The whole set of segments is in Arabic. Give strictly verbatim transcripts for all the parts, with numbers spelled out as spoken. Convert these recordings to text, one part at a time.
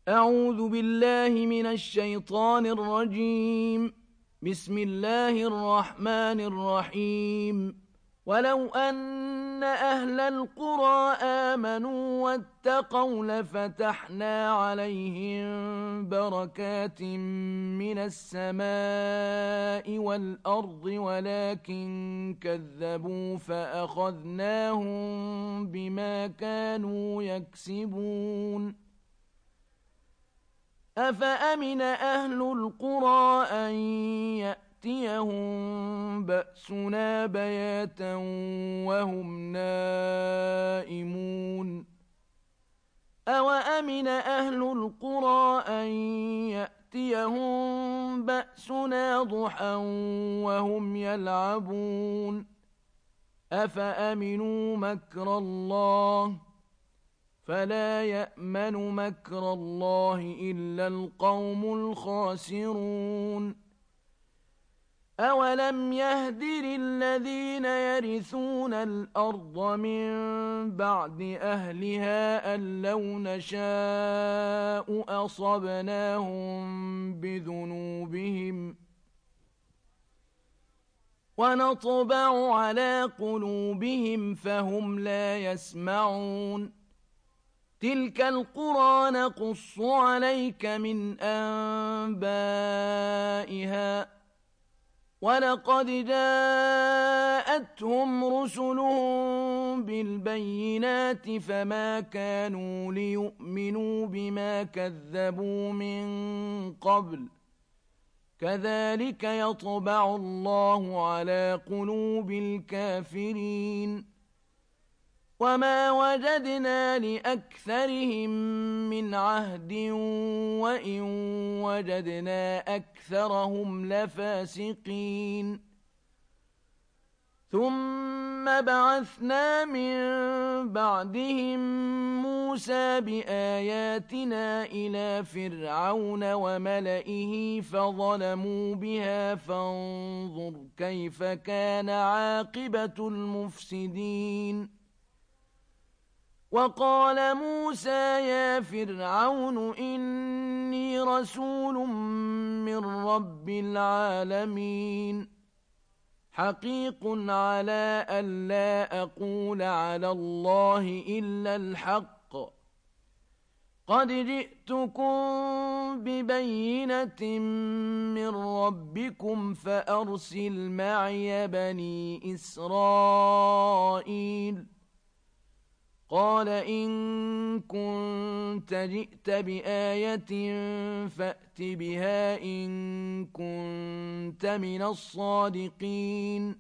أعوذ بالله من الشيطان الرجيم. بسم الله الرحمن الرحيم. ولو أن أهل القرى آمنوا واتقوا لفتحنا عليهم بركات من السماء والأرض ولكن كذبوا فأخذناهم بما كانوا يكسبون. أفأمن أهل القرى أن يأتيهم بأسنا بياتا وهم نائمون. أوأمن أهل القرى أن يأتيهم بأسنا ضحى وهم يلعبون. أفأمنوا مكر الله فلا يأمن مكر الله إلا القوم الخاسرون. أولم يهد للذين يرثون الأرض من بعد أهلها أن لو نشاء أصبناهم بذنوبهم ونطبع على قلوبهم فهم لا يسمعون. تلك القرى نقص عليك من أنبائها ولقد جاءتهم رسلهم بالبينات فما كانوا ليؤمنوا بما كذبوا من قبل كذلك يطبع الله على قلوب الكافرين. وما وجدنا لأكثرهم من عهد وإن وجدنا أكثرهم لفاسقين. ثم بعثنا من بعدهم موسى بآياتنا إلى فرعون وملئه فظلموا بها فانظر كيف كان عاقبة المفسدين. وقال موسى يا فرعون إني رسول من رب العالمين حقيق على ألا أقول على الله إلا الحق قد جئتكم ببينة من ربكم فأرسل معي بني إسرائيل. قال إن كنت جئت بآية فأت بها إن كنت من الصادقين.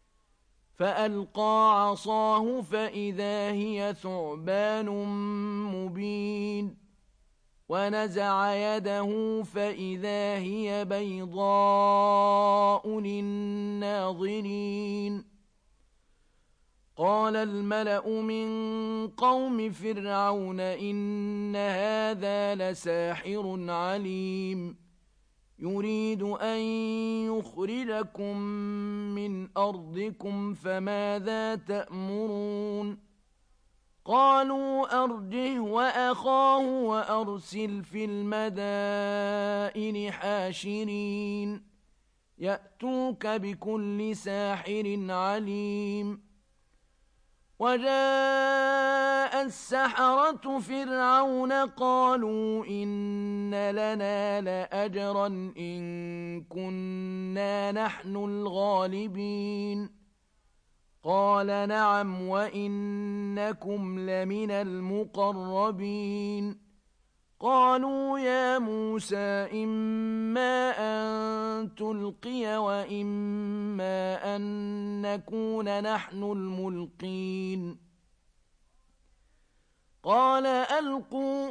فألقى عصاه فإذا هي ثعبان مبين ونزع يده فإذا هي بيضاء للناظرين. قال الملأ من قوم فرعون إن هذا لساحر عليم يريد أن يخرجكم من أرضكم فماذا تأمرون. قالوا أرجه وأخاه وأرسل في المدائن حاشرين يأتوك بكل ساحر عليم. وجاء السحرة فرعون قالوا إن لنا لأجرا إن كنا نحن الغالبين. قال نعم وإنكم لمن المقربين. قالوا يا موسى إما أن تلقي وإما أن نكون نحن الملقين. قال ألقوا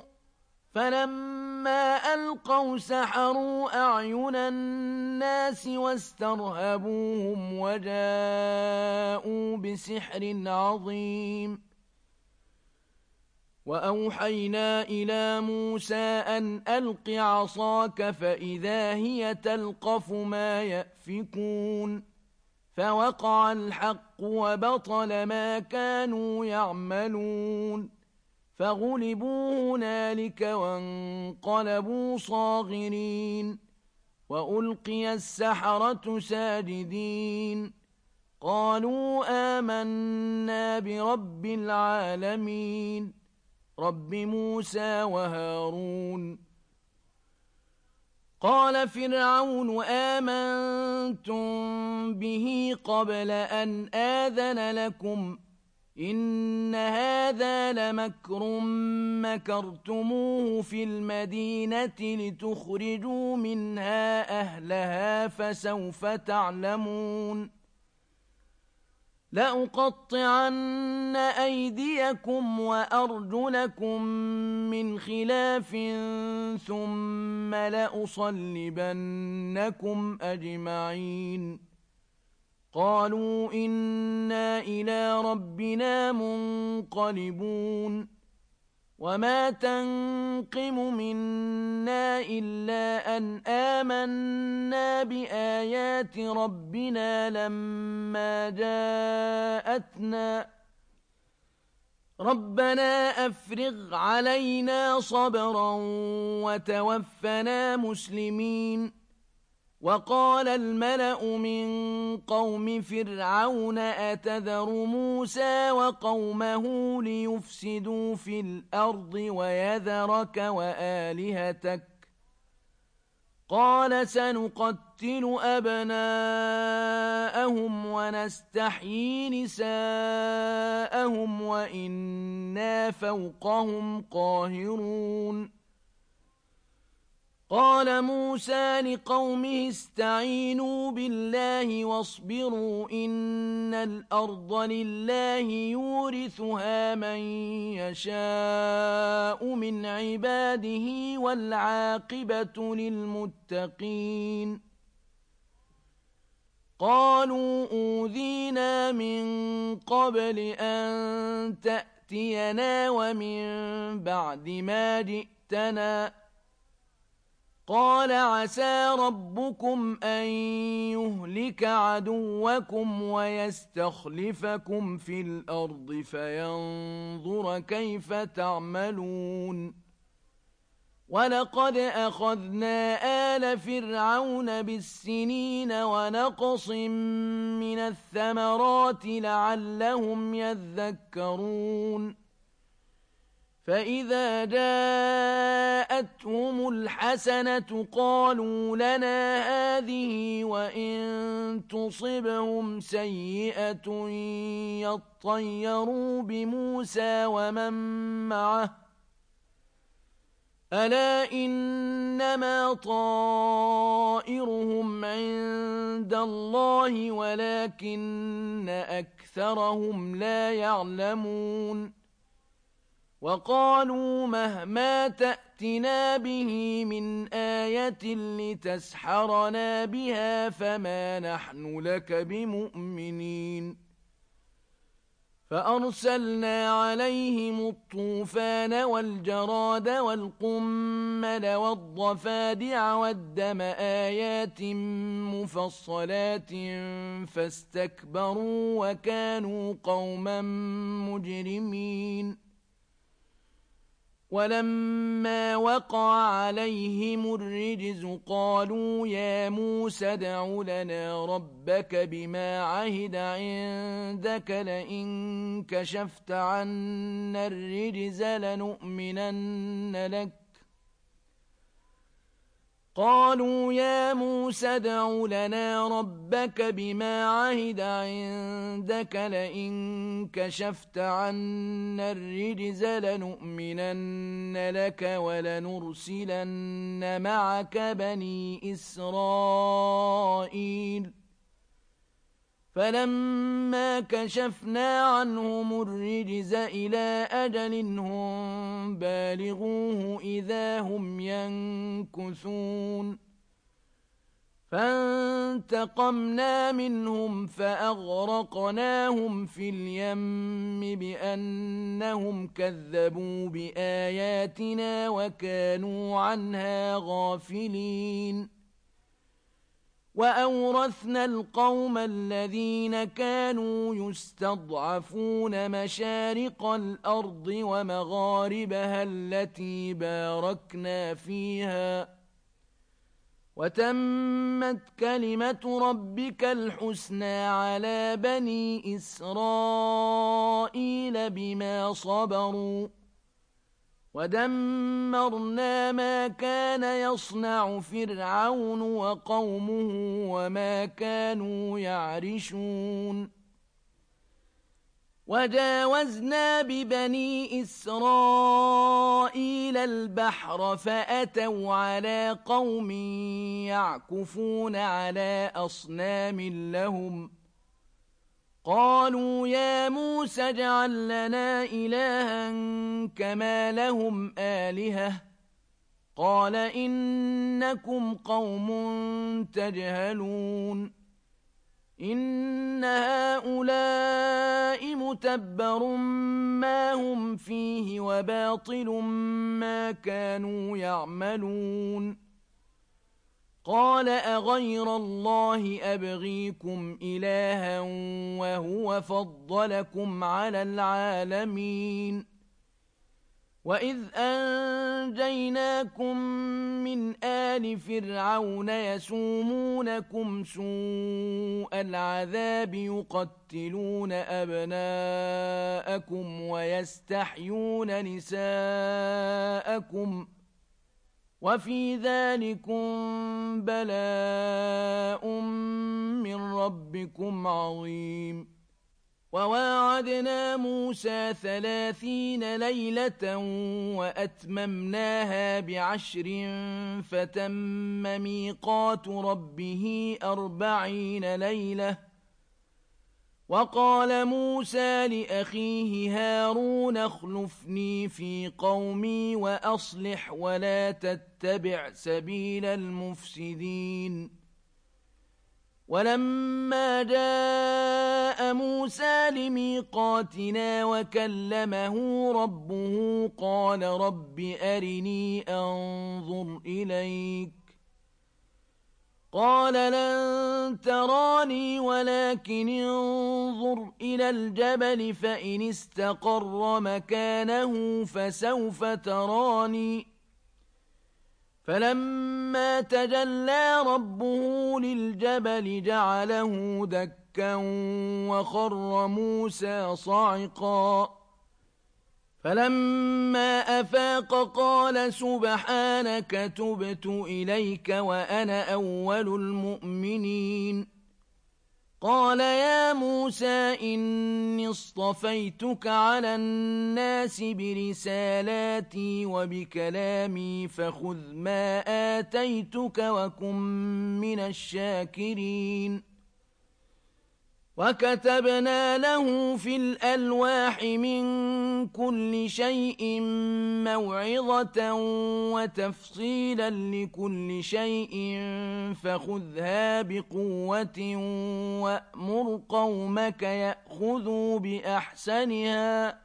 فلما ألقوا سحروا أعين الناس واسترهبوهم وجاءوا بسحر عظيم. وأوحينا إلى موسى أن ألق عصاك فإذا هي تلقف ما يأفكون. فوقع الحق وبطل ما كانوا يعملون فغلبوا هنالك وانقلبوا صاغرين وألقي السحرة ساجدين قالوا آمنا برب العالمين رب موسى وهارون قال فرعون آمنتم به قبل أن آذن لكم إن هذا لمكر مكرتموه في المدينة لتخرجوا منها أهلها فسوف تعلمون لأقطعن أيديكم وأرجلكم من خلاف ثم لأصلبنكم أجمعين قالوا إنا إلى ربنا منقلبون وما تنقم منا إلا أن آمنا بآيات ربنا لما جاءتنا ربنا أفرغ علينا صبرا وتوفنا مسلمين وقال الملأ من قوم فرعون أتذر موسى وقومه ليفسدوا في الأرض ويذرك وآلهتك قال سنقتل أبناءهم ونستحيي نساءهم وإنا فوقهم قاهرون قال موسى لقومه استعينوا بالله واصبروا إن الأرض لله يورثها من يشاء من عباده والعاقبة للمتقين قالوا أوذينا من قبل أن تأتينا ومن بعد ما جئتنا قال عسى ربكم أن يهلك عدوكم ويستخلفكم في الأرض فينظر كيف تعملون ولقد أخذنا آل فرعون بالسنين ونقص من الثمرات لعلهم يذكرون فإذا جاءتهم الحسنة قالوا لنا هذه وإن تصبهم سيئة يطيروا بموسى ومن معه ألا إنما طائرهم عند الله ولكن أكثرهم لا يعلمون وقالوا مهما تأتنا به من آية لتسحرنا بها فما نحن لك بمؤمنين فأرسلنا عليهم الطوفان والجراد والقمل والضفادع والدم آيات مفصلات فاستكبروا وكانوا قوما مجرمين ولما وقع عليهم الرجز قالوا يا موسى ادع لنا ربك بما عهد عندك لئن كشفت عنا الرجز لنؤمنن لك قالوا يا موسى ادع لنا ربك بما عهد عندك لئن كشفت عنا الرجز لنؤمنن لك ولنرسلن معك بني إسرائيل فلما كشفنا عنهم الرجز إلى أجل هم بالغوه إذا هم ينكثون فانتقمنا منهم فأغرقناهم في اليم بأنهم كذبوا بآياتنا وكانوا عنها غافلين وأورثنا القوم الذين كانوا يستضعفون مشارق الأرض ومغاربها التي باركنا فيها وتمت كلمة ربك الحسنى على بني إسرائيل بما صبروا ودمرنا ما كان يصنع فرعون وقومه وما كانوا يعرشون وجاوزنا ببني إسرائيل البحر فأتوا على قوم يعكفون على أصنام لهم قالوا يا موسى اجعل لنا إلها كما لهم آلهة قال إنكم قوم تجهلون إن هؤلاء متبر ما هم فيه وباطل ما كانوا يعملون قال أغير الله أبغيكم إلها وهو فضلكم على العالمين وإذ أنجيناكم من آل فرعون يسومونكم سوء العذاب يقتلون أبناءكم ويستحيون نساءكم وفي ذلكم بلاء من ربكم عظيم وواعدنا موسى ثلاثين ليلة وأتممناها بعشر فتم ميقات ربه أربعين ليلة وقال موسى لأخيه هارون اخلفني في قومي وأصلح ولا تتبع سبيل المفسدين ولما جاء موسى لميقاتنا وكلمه ربه قال رب أرني أنظر إليك قال لن تراني ولكن انظر إلى الجبل فإن استقر مكانه فسوف تراني فلما تجلى ربه للجبل جعله دكا وخر موسى صعقا فلما أفاق قال سبحانك تبت إليك وأنا أول المؤمنين قال يا موسى إني اصطفيتك على الناس برسالاتي وبكلامي فخذ ما آتيتك وكن من الشاكرين وكتبنا له في الألواح من كل شيء موعظة وتفصيلا لكل شيء فخذها بقوة وأمر قومك يأخذوا بأحسنها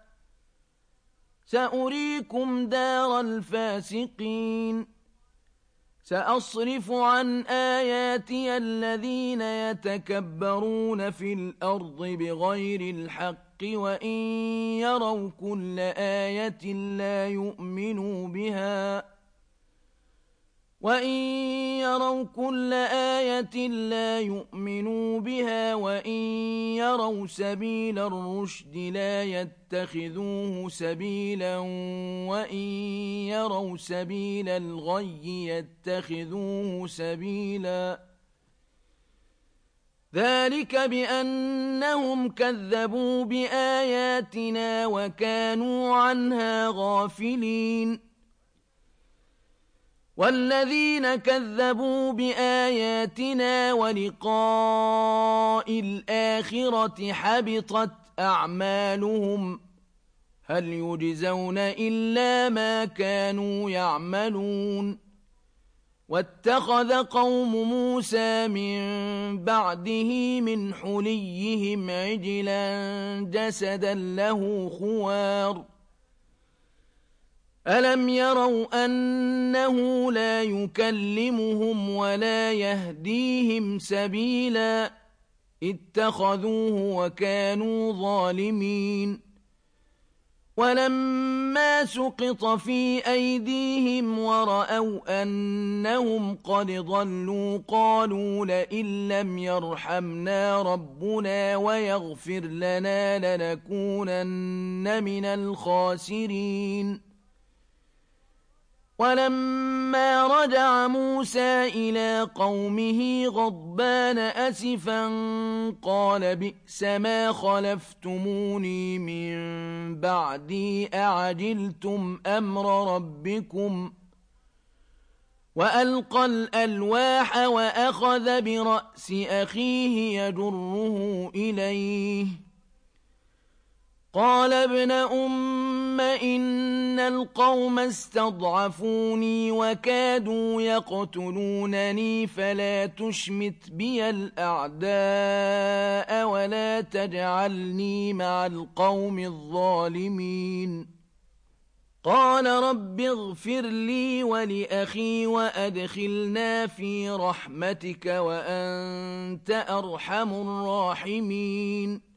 سأريكم دار الفاسقين سأصرف عن آياتي الذين يتكبرون في الأرض بغير الحق وإن يروا كل آية لا يؤمنوا بها وإن يروا كل آية لا يؤمنوا بها وإن يروا سبيل الرشد لا يتخذوه سبيلا وإن يروا سبيل الغي يتخذوه سبيلا ذلك بأنهم كذبوا بآياتنا وكانوا عنها غافلين والذين كذبوا بآياتنا ولقاء الآخرة حبطت أعمالهم هل يجزون إلا ما كانوا يعملون واتخذ قوم موسى من بعده من حليهم عجلا جسدا له خوار ألم يروا أنه لا يكلمهم ولا يهديهم سبيلا اتخذوه وكانوا ظالمين ولما سقط في أيديهم ورأوا أنهم قد ضلوا قالوا لئن لم يرحمنا ربنا ويغفر لنا لنكونن من الخاسرين ولما رجع موسى إلى قومه غضبان أسفا قال بئس ما خلفتموني من بعدي أعجلتم أمر ربكم وألقى الألواح وأخذ برأس أخيه يجره إليه قال ابن أم إن القوم استضعفوني وكادوا يقتلونني فلا تشمت بي الأعداء ولا تجعلني مع القوم الظالمين قال رب اغفر لي ولأخي وأدخلنا في رحمتك وأنت أرحم الراحمين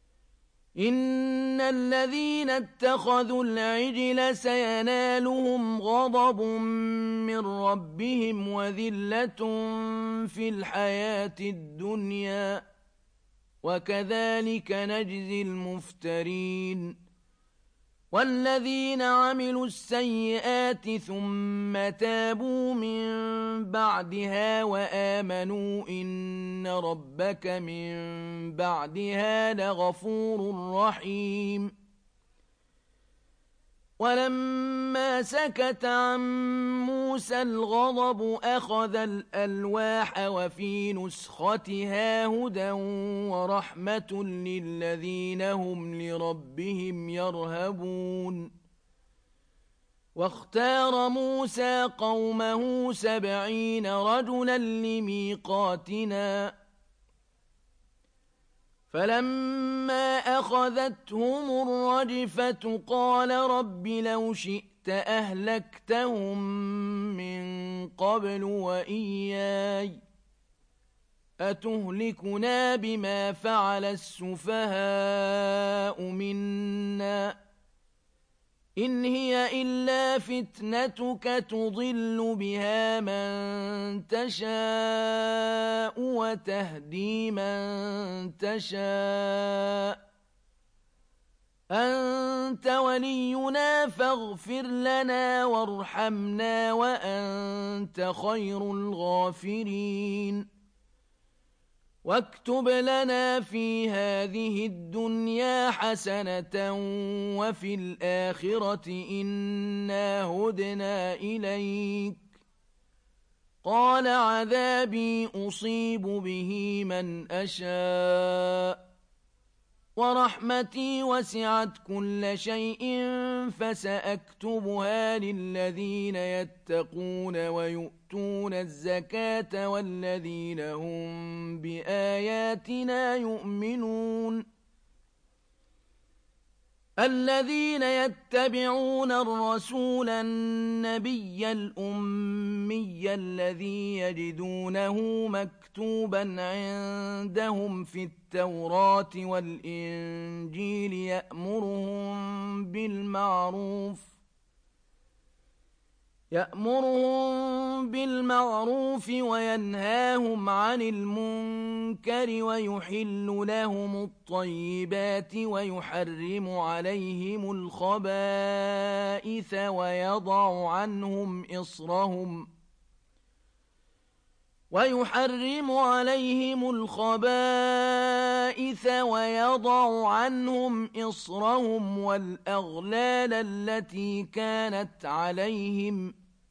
إن الذين اتخذوا العجل سينالهم غضب من ربهم وذلة في الحياة الدنيا وكذلك نجزي المفترين والذين عملوا السيئات ثم تابوا من بعدها وآمنوا إن ربك من بعدها لغفور رحيم ولما سكت عن موسى الغضب أخذ الألواح وفي نسختها هدى ورحمة للذين هم لربهم يرهبون واختار موسى قومه سبعين رجلا لميقاتنا فلما أخذتهم الرجفة قال رب لو شئت أهلكتهم من قبل وإياي أتهلكنا بما فعل السفهاء منا إن هي إلا فتنتك تضل بها من تشاء وتهدي من تشاء أنت ولينا فاغفر لنا وارحمنا وأنت خير الغافرين واكتب لنا في هذه الدنيا حسنة وفي الآخرة إنا هدنا إليك قال عذابي أصيب به من أشاء ورحمتي وسعت كل شيء فسأكتبها للذين يتقون ويؤتون الزكاة والذين هم بآياتنا يؤمنون الذين يتبعون الرسول النبي الأمي الذي يجدونه مكتوبا عندهم في التوراة والإنجيل يأمرهم بالمعروف يأمرهم بالمعروف وينهاهم عن المنكر ويحل لهم الطيبات ويحرم عليهم الخبائث ويضع عنهم إصرهم ويحرم عليهم الخبائث ويضع عنهم إصرهم والأغلال التي كانت عليهم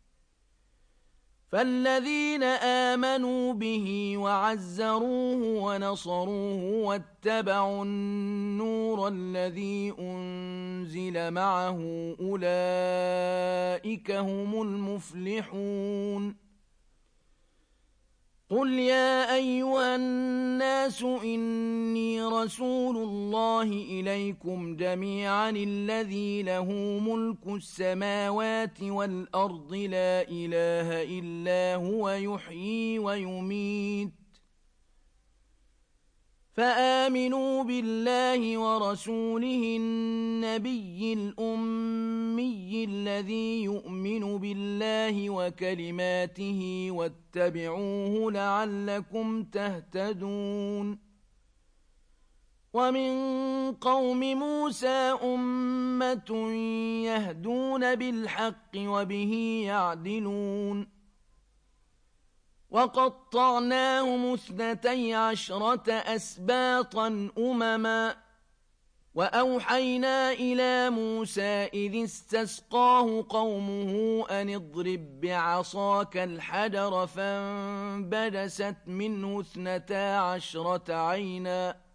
فالذين آمنوا به وعزروه ونصروه واتبعوا النور الذي أنزل معه أولئك هم المفلحون قل يا أيها الناس إني رسول الله إليكم جميعا الذي له ملك السماوات والأرض لا إله إلا هو يحيي ويميت فآمنوا بالله ورسوله النبي الأمي الذي يؤمن بالله وكلماته واتبعوه لعلكم تهتدون ومن قوم موسى أمة يهدون بالحق وبه يعدلون وقطعناهم اثنتي عشرة أسباطا أمما وأوحينا إلى موسى إذ استسقاه قومه أن اضرب بعصاك الحجر فانبجست منه اثنتا عشرة عينا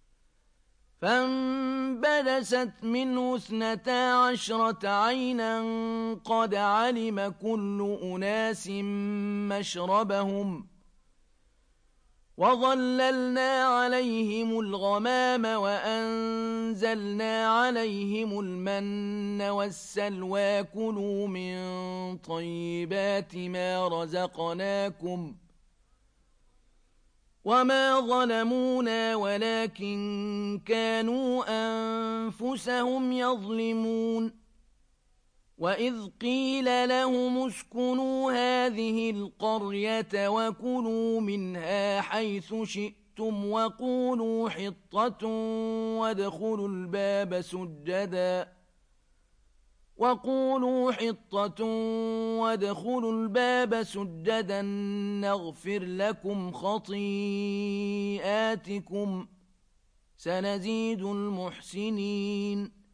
فانبجست منه اثنتا عشرة عينا قد علم كل أناس مشربهم وظللنا عليهم الغمام وأنزلنا عليهم المن والسلوى كلوا من طيبات ما رزقناكم وما ظلمونا ولكن كانوا أنفسهم يظلمون وإذ قيل لهم اسكنوا هذه القرية وكلوا منها حيث شئتم وقولوا حطة وادخلوا الباب سجدا وقولوا حطة وادخلوا الباب سجدا نغفر لكم خطيئاتكم سنزيد المحسنين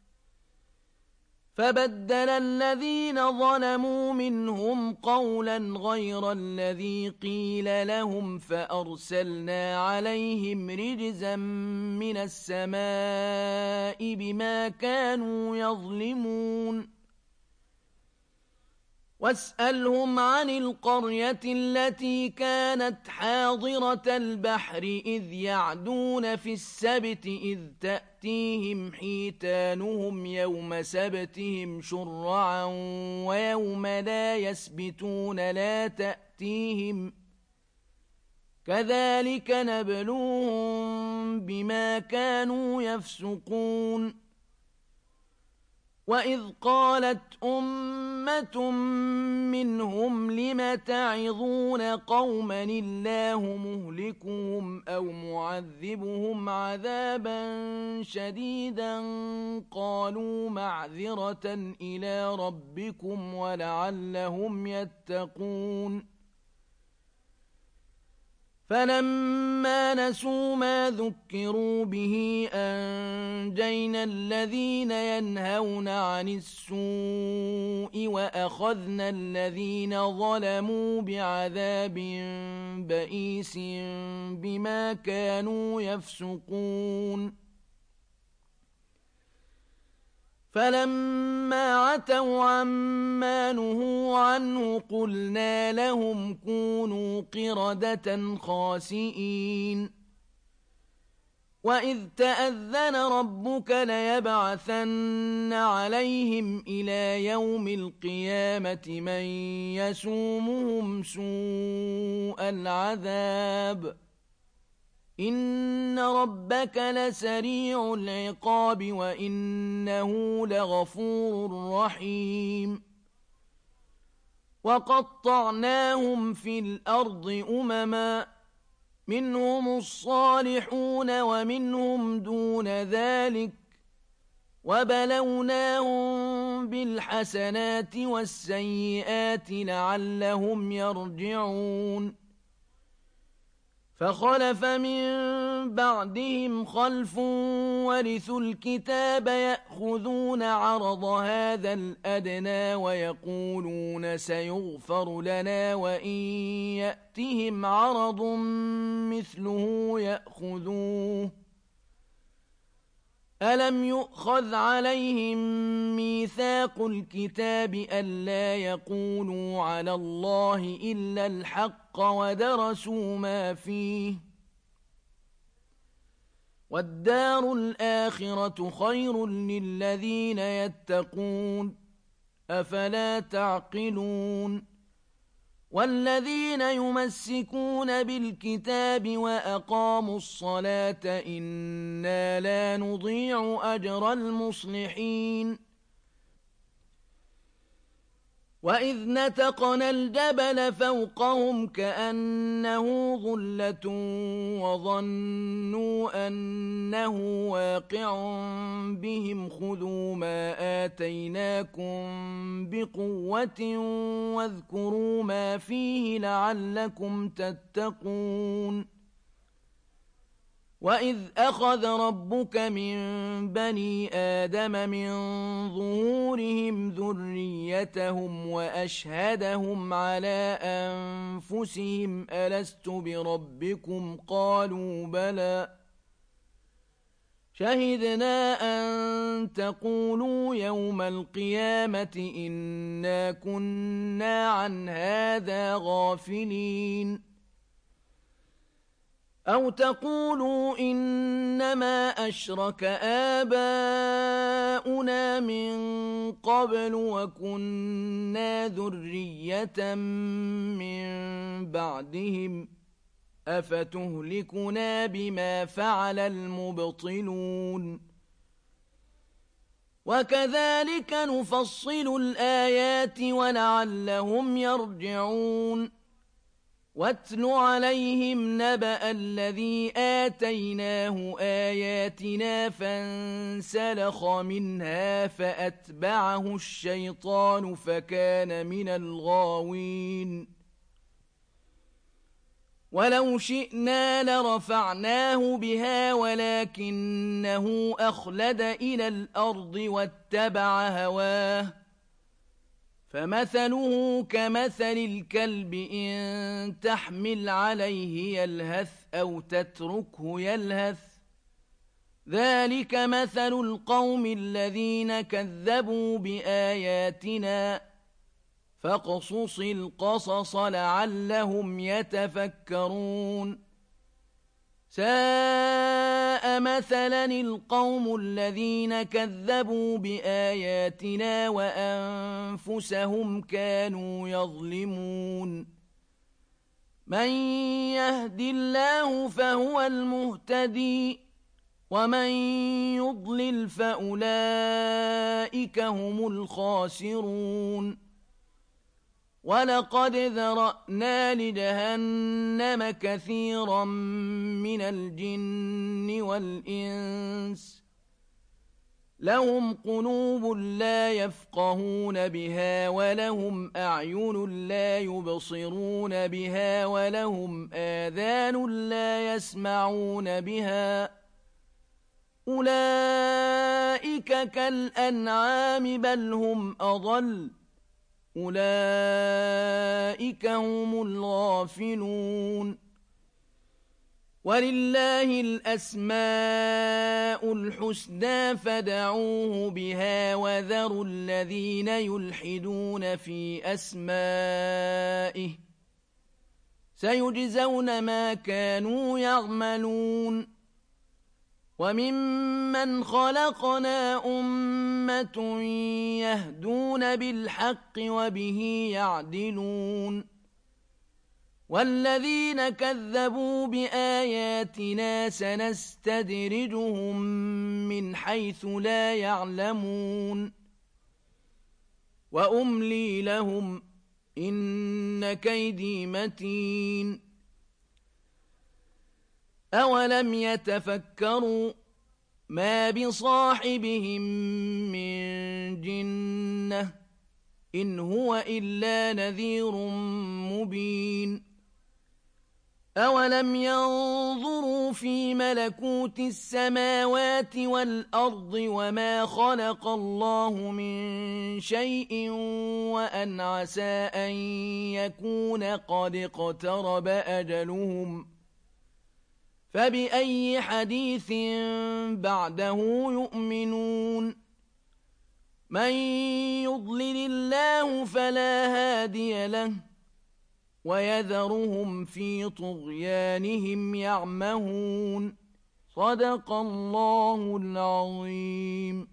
فبدل الذين ظلموا منهم قولا غير الذي قيل لهم فأرسلنا عليهم رجزا من السماء بما كانوا يظلمون واسألهم عن القرية التي كانت حاضرة البحر إذ يعدون في السبت إذ تأتيهم حيتانهم يوم سبتهم شرعا ويوم لا يسبتون لا تأتيهم كذلك نبلوهم بما كانوا يفسقون وإذ قالت أمة منهم لم تعظون قوما الله مهلكهم أو معذبهم عذابا شديدا قالوا معذرة إلى ربكم ولعلهم يتقون فلما نسوا ما ذكروا به أنجينا الذين ينهون عن السوء وأخذنا الذين ظلموا بعذاب بئيس بما كانوا يفسقون فلما عتوا عما نهوا عنه قلنا لهم كونوا قردة خاسئين وإذ تأذن ربك ليبعثن عليهم إلى يوم القيامة من يسومهم سوء العذاب إن ربك لسريع العقاب وإنه لغفور رحيم وقطعناهم في الأرض أمما منهم الصالحون ومنهم دون ذلك وبلوناهم بالحسنات والسيئات لعلهم يرجعون فخلف من بعدهم خلف ورثوا الكتاب يأخذون عرض هذا الأدنى ويقولون سيغفر لنا وإن يأتهم عرض مثله يأخذوه ألم يؤخذ عليهم ميثاق الكتاب ألا يقولوا على الله إلا الحق ودرسوا ما فيه والدار الآخرة خير للذين يتقون أفلا تعقلون والذين يمسكون بالكتاب وأقاموا الصلاة إنا لا نضيع أجر المصلحين وإذ نتقنا الجبل فوقهم كأنه ظلة وظنوا أنه واقع بهم خذوا ما آتيناكم بقوة واذكروا ما فيه لعلكم تتقون وإذ أخذ ربك من بني آدم من ظهورهم ذريتهم وأشهدهم على أنفسهم ألست بربكم قالوا بلى شهدنا أن تقولوا يوم القيامة إنا كنا عن هذا غافلين أو تقولوا إنما أشرك آباؤنا من قبل وكنا ذرية من بعدهم أفتهلكنا بما فعل المبطلون وكذلك نفصل الآيات ولعلهم يرجعون واتل عليهم نبأ الذي آتيناه آياتنا فانسلخ منها فأتبعه الشيطان فكان من الغاوين ولو شئنا لرفعناه بها ولكنه أخلد إلى الأرض واتبع هواه فمثله كمثل الكلب إن تحمل عليه يلهث أو تتركه يلهث ذلك مثل القوم الذين كذبوا بآياتنا فاقصص القصص لعلهم يتفكرون ساء مثلا القوم الذين كذبوا بآياتنا وأنفسهم كانوا يظلمون من يهد الله فهو المهتدي ومن يضلل فأولئك هم الخاسرون ولقد ذرأنا لجهنم كثيرا من الجن والإنس لهم قلوب لا يفقهون بها ولهم أعين لا يبصرون بها ولهم آذان لا يسمعون بها أولئك كالأنعام بل هم أضل أولئك هم الغافلون ولله الأسماء الحسنى فدعوه بها وذروا الذين يلحدون في أسمائه سيجزون ما كانوا يعملون وممن خلقنا أمة يهدون بالحق وبه يعدلون والذين كذبوا بآياتنا سنستدرجهم من حيث لا يعلمون وأملي لهم إن كيدي متين أولم يتفكروا ما بصاحبهم من جنة إن هو إلا نذير مبين أولم ينظروا في ملكوت السماوات والأرض وما خلق الله من شيء وأن عسى أن يكون قد اقترب أجلهم فبأي حديث بعده يؤمنون من يضلل الله فلا هادي له ويذرهم في طغيانهم يعمهون صدق الله العظيم.